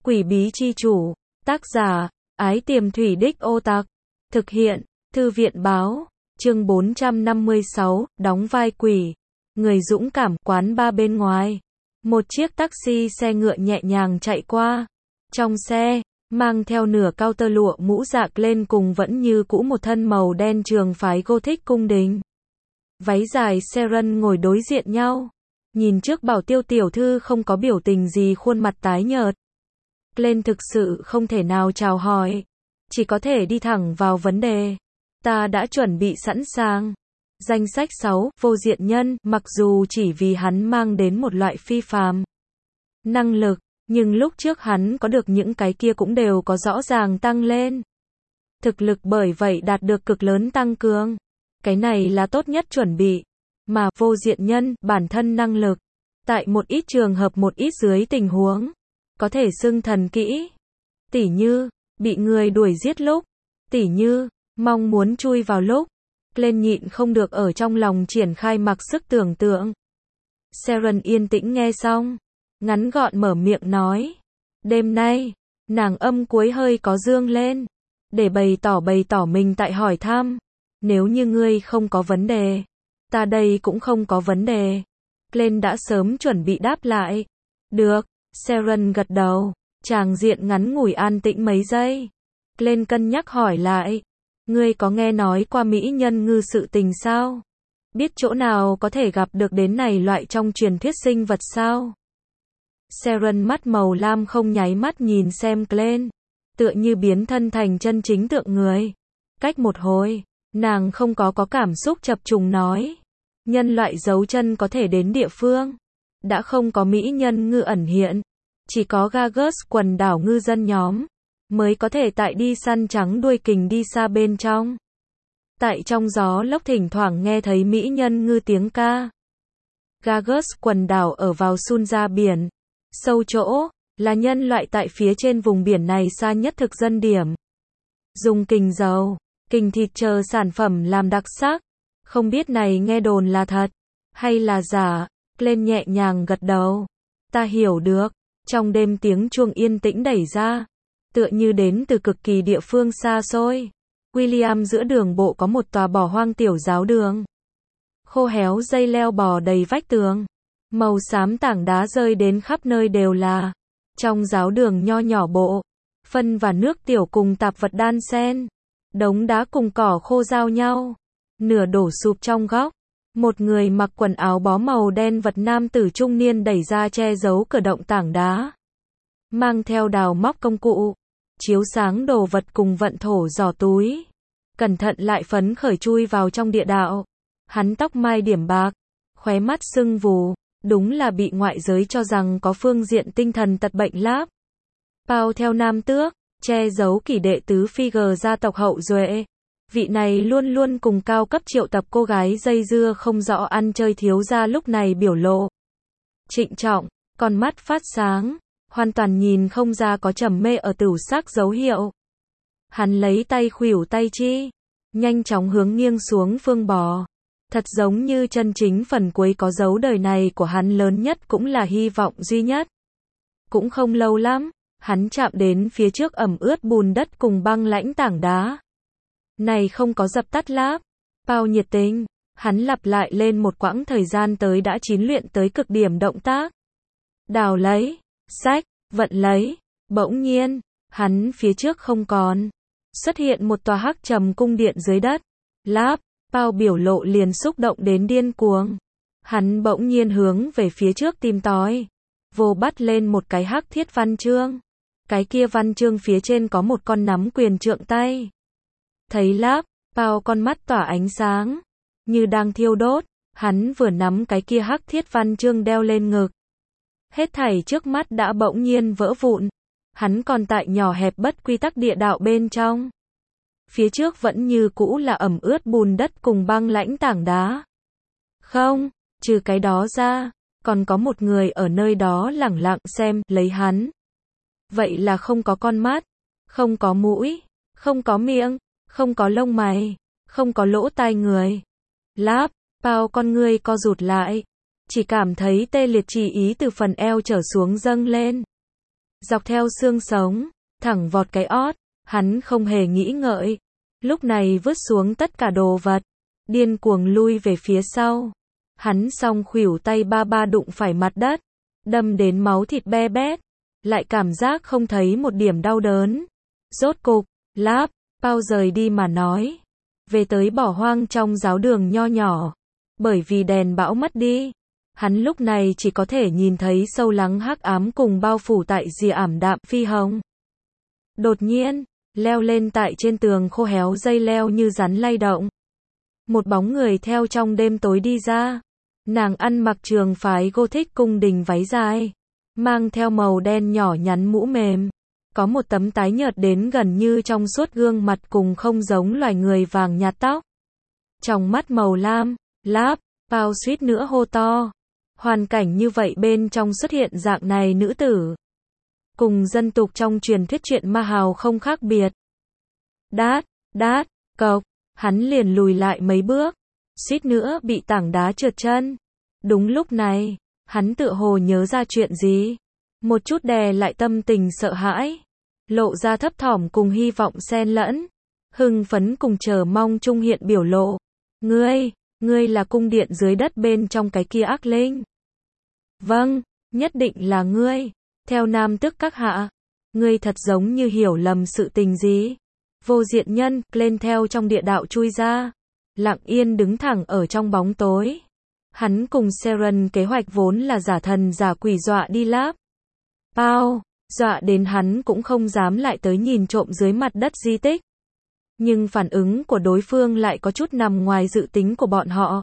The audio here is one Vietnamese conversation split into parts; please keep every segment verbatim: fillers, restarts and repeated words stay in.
Quỷ bí chi chủ. Tác giả, Ái Tiềm Thủy Đích Ô Tặc. Thực hiện, Thư viện báo. Chương bốn trăm năm mươi sáu, đóng vai quỷ. Người dũng cảm, quán ba bên ngoài. Một chiếc taxi xe ngựa nhẹ nhàng chạy qua. Trong xe, mang theo nửa cao tơ lụa mũ rạc lên cùng vẫn như cũ một thân màu đen trường phái Gothic cung đình. Váy dài Sharon ngồi đối diện nhau. Nhìn trước Bảo Tiêu tiểu thư không có biểu tình gì, khuôn mặt tái nhợt. Glenn thực sự không thể nào chào hỏi. Chỉ có thể đi thẳng vào vấn đề. Ta đã chuẩn bị sẵn sàng. Danh sách sáu, vô diện nhân, mặc dù chỉ vì hắn mang đến một loại phi phàm năng lực, nhưng lúc trước hắn có được những cái kia cũng đều có rõ ràng tăng lên. Thực lực bởi vậy đạt được cực lớn tăng cường. Cái này là tốt nhất chuẩn bị. Mà vô diện nhân, bản thân năng lực, tại một ít trường hợp một ít dưới tình huống, có thể xưng thần kỹ. Tỉ như, bị người đuổi giết lúc. Tỉ như, mong muốn chui vào lúc. Glenn nhịn không được ở trong lòng triển khai mặc sức tưởng tượng. Sharon yên tĩnh nghe xong. Ngắn gọn mở miệng nói. Đêm nay, nàng âm cuối hơi có dương lên. Để bày tỏ bày tỏ mình tại hỏi thăm. Nếu như ngươi không có vấn đề. Ta đây cũng không có vấn đề. Glenn đã sớm chuẩn bị đáp lại. Được, Sharon gật đầu. Tràng diện ngắn ngủi an tĩnh mấy giây. Glenn cân nhắc hỏi lại. Ngươi có nghe nói qua mỹ nhân ngư sự tình sao? Biết chỗ nào có thể gặp được đến này loại trong truyền thuyết sinh vật sao? Sharon mắt màu lam không nháy mắt nhìn xem Glenn. Tựa như biến thân thành chân chính tượng người. Cách một hồi, nàng không có có cảm xúc chập trùng nói. Nhân loại giấu chân có thể đến địa phương. Đã không có mỹ nhân ngư ẩn hiện. Chỉ có Gargus quần đảo ngư dân nhóm. Mới có thể tại đi săn trắng đuôi kình đi xa bên trong. Tại trong gió lốc thỉnh thoảng nghe thấy mỹ nhân ngư tiếng ca. Gargus quần đảo ở vào sun ra biển. Sâu chỗ, là nhân loại tại phía trên vùng biển này xa nhất thực dân điểm. Dùng kình dầu, kình thịt chờ sản phẩm làm đặc sắc. Không biết này nghe đồn là thật, hay là giả. Glenn nhẹ nhàng gật đầu. Ta hiểu được. Trong đêm tiếng chuông yên tĩnh đẩy ra. Tựa như đến từ cực kỳ địa phương xa xôi. William giữa đường bộ có một tòa bỏ hoang tiểu giáo đường. Khô héo dây leo bò đầy vách tường. Màu xám tảng đá rơi đến khắp nơi đều là. Trong giáo đường nho nhỏ bộ. Phân và nước tiểu cùng tạp vật đan xen. Đống đá cùng cỏ khô giao nhau. Nửa đổ sụp trong góc. Một người mặc quần áo bó màu đen vật nam tử trung niên đẩy ra che giấu cửa động tảng đá. Mang theo đào móc công cụ. Chiếu sáng đồ vật cùng vận thổ giỏ túi. Cẩn thận lại phấn khởi chui vào trong địa đạo. Hắn tóc mai điểm bạc. Khóe mắt sưng vù. Đúng là bị ngoại giới cho rằng có phương diện tinh thần tật bệnh láp. Bao theo nam tước. Che giấu kỷ đệ tứ Figure gia tộc hậu duệ. Vị này luôn luôn cùng cao cấp triệu tập cô gái dây dưa không rõ ăn chơi thiếu gia lúc này biểu lộ. Trịnh trọng. Con mắt phát sáng. Hoàn toàn nhìn không ra có trầm mê ở tửu sắc dấu hiệu. Hắn lấy tay khuỷu tay chi. Nhanh chóng hướng nghiêng xuống phương bò. Thật giống như chân chính phần cuối có dấu đời này của hắn lớn nhất cũng là hy vọng duy nhất. Cũng không lâu lắm, hắn chạm đến phía trước ẩm ướt bùn đất cùng băng lãnh tảng đá. Này không có dập tắt láp. Bao nhiệt tình. Hắn lặp lại lên một quãng thời gian tới đã chín luyện tới cực điểm động tác. Đào lấy. Sách. Vận lấy. Bỗng nhiên, hắn phía trước không còn. Xuất hiện một tòa hắc trầm cung điện dưới đất. Láp. Bao biểu lộ liền xúc động đến điên cuồng. Hắn bỗng nhiên hướng về phía trước tìm tòi. Vô bắt lên một cái hắc thiết văn chương. Cái kia văn chương phía trên có một con nắm quyền trượng tay. Thấy Láp, Bao con mắt tỏa ánh sáng. Như đang thiêu đốt. Hắn vừa nắm cái kia hắc thiết văn chương đeo lên ngực. Hết thảy trước mắt đã bỗng nhiên vỡ vụn. Hắn còn tại nhỏ hẹp bất quy tắc địa đạo bên trong. Phía trước vẫn như cũ là ẩm ướt bùn đất cùng băng lãnh tảng đá. Không, trừ cái đó ra, còn có một người ở nơi đó lẳng lặng xem, lấy hắn. Vậy là không có con mắt, không có mũi, không có miệng, không có lông mày, không có lỗ tai người. Láp, Bao con ngươi co rụt lại. Chỉ cảm thấy tê liệt chỉ ý từ phần eo trở xuống dâng lên. dọc theo xương sống, thẳng vọt cái ót, hắn không hề nghĩ ngợi. Lúc này vứt xuống tất cả đồ vật, điên cuồng lui về phía sau. Hắn song khuỷu tay ba ba đụng phải mặt đất, đâm đến máu thịt be bét, lại cảm giác không thấy một điểm đau đớn. Rốt cục, Láp, Bao rời đi mà nói. Về tới bỏ hoang trong giáo đường nho nhỏ. Bởi vì đèn bão mất đi, hắn lúc này chỉ có thể nhìn thấy sâu lắng hắc ám cùng bao phủ tại rìa ảm đạm phi hồng. Đột nhiên, leo lên tại trên tường khô héo dây leo như rắn lay động. Một bóng người theo trong đêm tối đi ra. Nàng ăn mặc trường phái Gothic cung đình váy dài, mang theo màu đen nhỏ nhắn mũ mềm, có một tấm tái nhợt đến gần như trong suốt gương mặt cùng không giống loài người vàng nhạt tóc. Trong mắt màu lam, Láp, Bao suýt nữa hô to. Hoàn cảnh như vậy bên trong xuất hiện dạng này nữ tử. Cùng dân tục trong truyền thuyết chuyện ma hào không khác biệt. Đát, đát, cộc, hắn liền lùi lại mấy bước, suýt nữa bị tảng đá trượt chân. Đúng lúc này, hắn tựa hồ nhớ ra chuyện gì, một chút đè lại tâm tình sợ hãi, lộ ra thấp thỏm cùng hy vọng xen lẫn, hưng phấn cùng chờ mong trung hiện biểu lộ. Ngươi, ngươi là cung điện dưới đất bên trong cái kia ác linh. Vâng, nhất định là ngươi. Theo nam tức các hạ, ngươi thật giống như hiểu lầm sự tình gì. Vô diện nhân, lên theo trong địa đạo chui ra, lặng yên đứng thẳng ở trong bóng tối. Hắn cùng Seren kế hoạch vốn là giả thần giả quỷ dọa đi Láp, Bao, dọa đến hắn cũng không dám lại tới nhìn trộm dưới mặt đất di tích. Nhưng phản ứng của đối phương lại có chút nằm ngoài dự tính của bọn họ.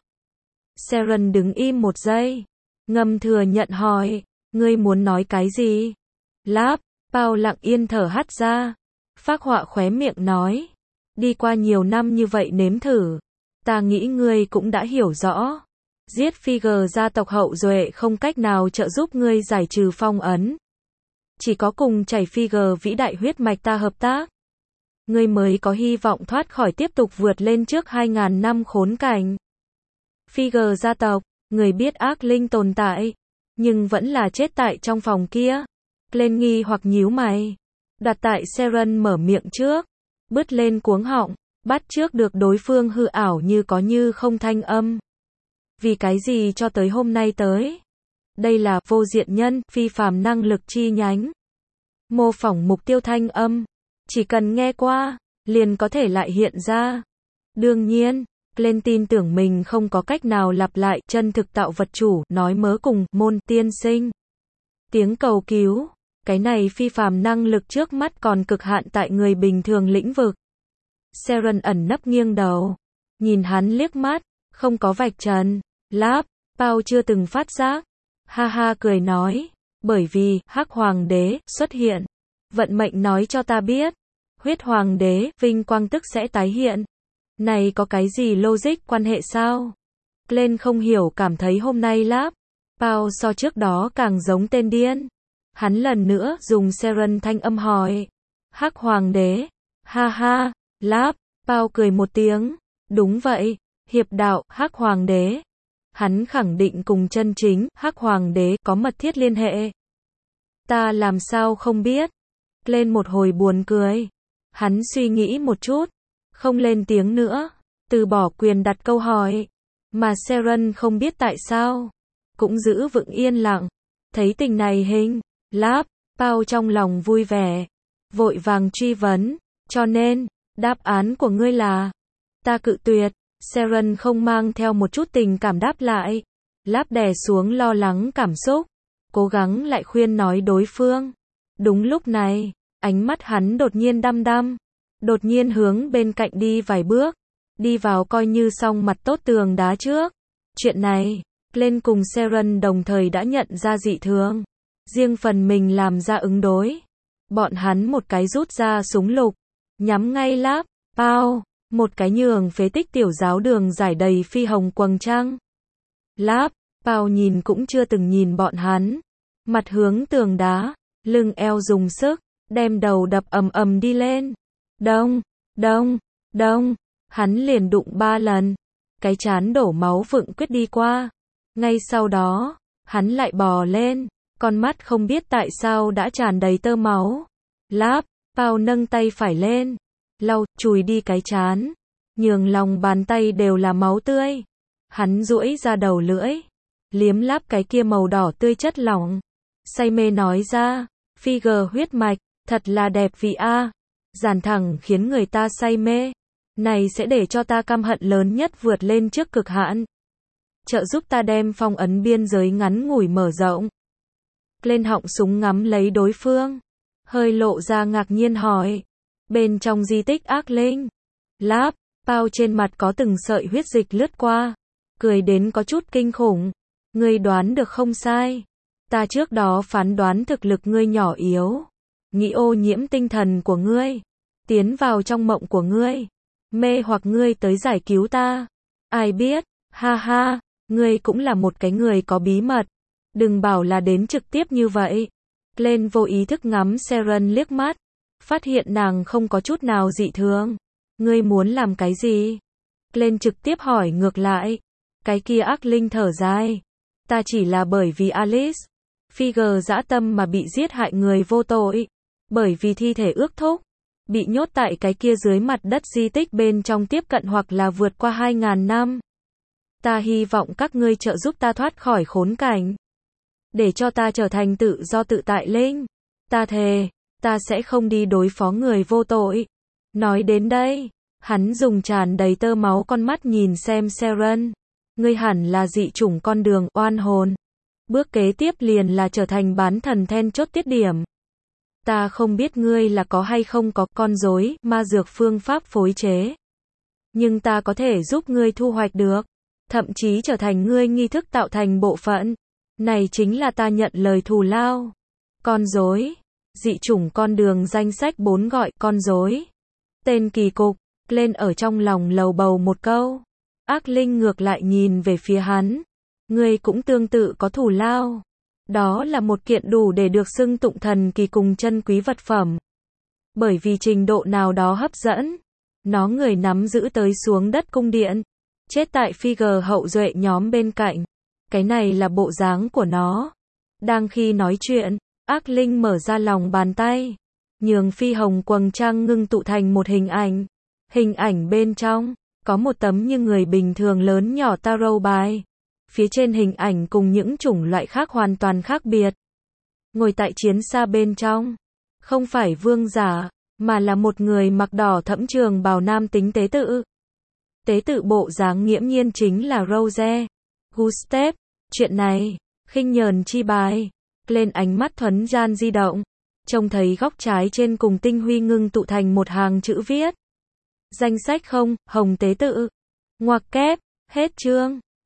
Seren đứng im một giây, ngầm thừa nhận hỏi, ngươi muốn nói cái gì? Láp, Bao lặng yên thở hắt ra, phác họa khóe miệng nói, đi qua nhiều năm như vậy nếm thử, ta nghĩ ngươi cũng đã hiểu rõ. Giết Figure gia tộc hậu duệ không cách nào trợ giúp ngươi giải trừ phong ấn. Chỉ có cùng chảy Figure vĩ đại huyết mạch ta hợp tác, ngươi mới có hy vọng thoát khỏi tiếp tục vượt lên trước hai ngàn năm khốn cảnh. Figure gia tộc, người biết ác linh tồn tại, nhưng vẫn là chết tại trong phòng kia. Lên nghi hoặc nhíu mày, đặt tại Seren mở miệng trước, bứt lên cuống họng, bắt trước được đối phương hư ảo như có như không thanh âm. Vì cái gì cho tới hôm nay tới? Đây là vô diện nhân, phi phàm năng lực chi nhánh. Mô phỏng mục tiêu thanh âm, chỉ cần nghe qua, liền có thể lại hiện ra. Đương nhiên, Glenn tin tưởng mình không có cách nào lặp lại chân thực tạo vật chủ, nói mớ cùng môn tiên sinh. Tiếng cầu cứu, cái này phi phàm năng lực trước mắt còn cực hạn tại người bình thường lĩnh vực. Seren ẩn nấp nghiêng đầu, nhìn hắn liếc mắt, không có vạch trần. Láp, Bao chưa từng phát giác, ha ha cười nói, bởi vì Hắc Hoàng đế xuất hiện, vận mệnh nói cho ta biết, huyết hoàng đế vinh quang tức sẽ tái hiện. Này có cái gì logic quan hệ sao? Glenn không hiểu, cảm thấy hôm nay Láp, Bao so trước đó càng giống tên điên. Hắn lần nữa dùng Seren thanh âm hỏi, Hắc Hoàng đế, ha ha. Láp, Bao cười một tiếng, đúng vậy, hiệp đạo Hắc Hoàng đế. Hắn khẳng định cùng chân chính Hắc Hoàng đế có mật thiết liên hệ. Ta làm sao không biết? Lên một hồi buồn cười. Hắn suy nghĩ một chút, không lên tiếng nữa, từ bỏ quyền đặt câu hỏi. Mà Seren không biết tại sao, cũng giữ vững yên lặng. Thấy tình này hình, Láp, Bao trong lòng vui vẻ, vội vàng truy vấn, cho nên, đáp án của ngươi là, ta cự tuyệt. Seren không mang theo một chút tình cảm đáp lại. Láp đè xuống lo lắng cảm xúc, cố gắng lại khuyên nói đối phương. Đúng lúc này, ánh mắt hắn đột nhiên đăm đăm, đột nhiên hướng bên cạnh đi vài bước, đi vào coi như xong mặt tốt tường đá trước. Chuyện này, Glenn cùng Seren đồng thời đã nhận ra dị thường, riêng phần mình làm ra ứng đối. Bọn hắn một cái rút ra súng lục, nhắm ngay Láp, Bao, một cái nhường phế tích tiểu giáo đường giải đầy phi hồng quầng trăng. Láp, Bao nhìn cũng chưa từng nhìn bọn hắn, mặt hướng tường đá, lưng eo dùng sức, đem đầu đập ầm ầm đi lên. Đông, đông, đông, hắn liền đụng ba lần, cái chán đổ máu vựng quyết đi qua. Ngay sau đó, hắn lại bò lên, con mắt không biết tại sao đã tràn đầy tơ máu. Láp, Pao nâng tay phải lên, lau, chùi đi cái trán, nhường lòng bàn tay đều là máu tươi. Hắn duỗi ra đầu lưỡi, liếm láp cái kia màu đỏ tươi chất lỏng. Say mê nói ra, figure huyết mạch, thật là đẹp vị a. Giản thẳng khiến người ta say mê. Này sẽ để cho ta căm hận lớn nhất vượt lên trước cực hạn. Trợ giúp ta đem phong ấn biên giới ngắn ngủi mở rộng. Lên họng súng ngắm lấy đối phương. Hơi lộ ra ngạc nhiên hỏi. Bên trong di tích ác linh. Láp, Pao trên mặt có từng sợi huyết dịch lướt qua. Cười đến có chút kinh khủng. Ngươi đoán được không sai. Ta trước đó phán đoán thực lực ngươi nhỏ yếu. Nghĩ ô nhiễm tinh thần của ngươi. Tiến vào trong mộng của ngươi. Mê hoặc ngươi tới giải cứu ta. Ai biết, ha ha, ngươi cũng là một cái người có bí mật. Đừng bảo là đến trực tiếp như vậy. Glenn vô ý thức ngắm Sharon liếc mắt. Phát hiện nàng không có chút nào dị thường. Ngươi muốn làm cái gì? Glenn trực tiếp hỏi ngược lại. Cái kia ác linh thở dài. Ta chỉ là bởi vì Alice. Figure dã tâm mà bị giết hại người vô tội. Bởi vì thi thể ước thúc. Bị nhốt tại cái kia dưới mặt đất di tích bên trong tiếp cận hoặc là vượt qua hai ngàn năm. Ta hy vọng các ngươi trợ giúp ta thoát khỏi khốn cảnh. Để cho ta trở thành tự do tự tại linh. Ta thề, ta sẽ không đi đối phó người vô tội. Nói đến đây, hắn dùng tràn đầy tơ máu con mắt nhìn xem Sharon. Ngươi hẳn là dị chủng con đường oan hồn. Bước kế tiếp liền là trở thành bán thần then chốt tiết điểm. Ta không biết ngươi là có hay không có con rối, ma dược phương pháp phối chế. Nhưng ta có thể giúp ngươi thu hoạch được. Thậm chí trở thành ngươi nghi thức tạo thành bộ phận. Này chính là ta nhận lời thù lao. Con rối. Dị chủng con đường danh sách bốn gọi con rối. Tên kỳ cục, lên ở trong lòng lầu bầu một câu. Ác linh ngược lại nhìn về phía hắn. Ngươi cũng tương tự có thù lao. Đó là một kiện đủ để được xưng tụng thần kỳ cùng chân quý vật phẩm. Bởi vì trình độ nào đó hấp dẫn. Nó người nắm giữ tới xuống đất cung điện. Chết tại figure hậu duệ nhóm bên cạnh. Cái này là bộ dáng của nó. Đang khi nói chuyện, ác linh mở ra lòng bàn tay. Nhường phi hồng quầng trăng ngưng tụ thành một hình ảnh. Hình ảnh bên trong, có một tấm như người bình thường lớn nhỏ tarot bài. Phía trên hình ảnh cùng những chủng loại khác hoàn toàn khác biệt. Ngồi tại chiến xa bên trong, không phải vương giả, mà là một người mặc đỏ thẫm trường bào nam tính tế tự. Tế tự bộ dáng nghiễm nhiên chính là Rose. Gustav, chuyện này, khinh nhờn chi bài. Lên ánh mắt thuấn gian di động, trông thấy góc trái trên cùng tinh huy ngưng tụ thành một hàng chữ viết. Danh sách không, hồng tế tự. Ngoặc kép, hết chương.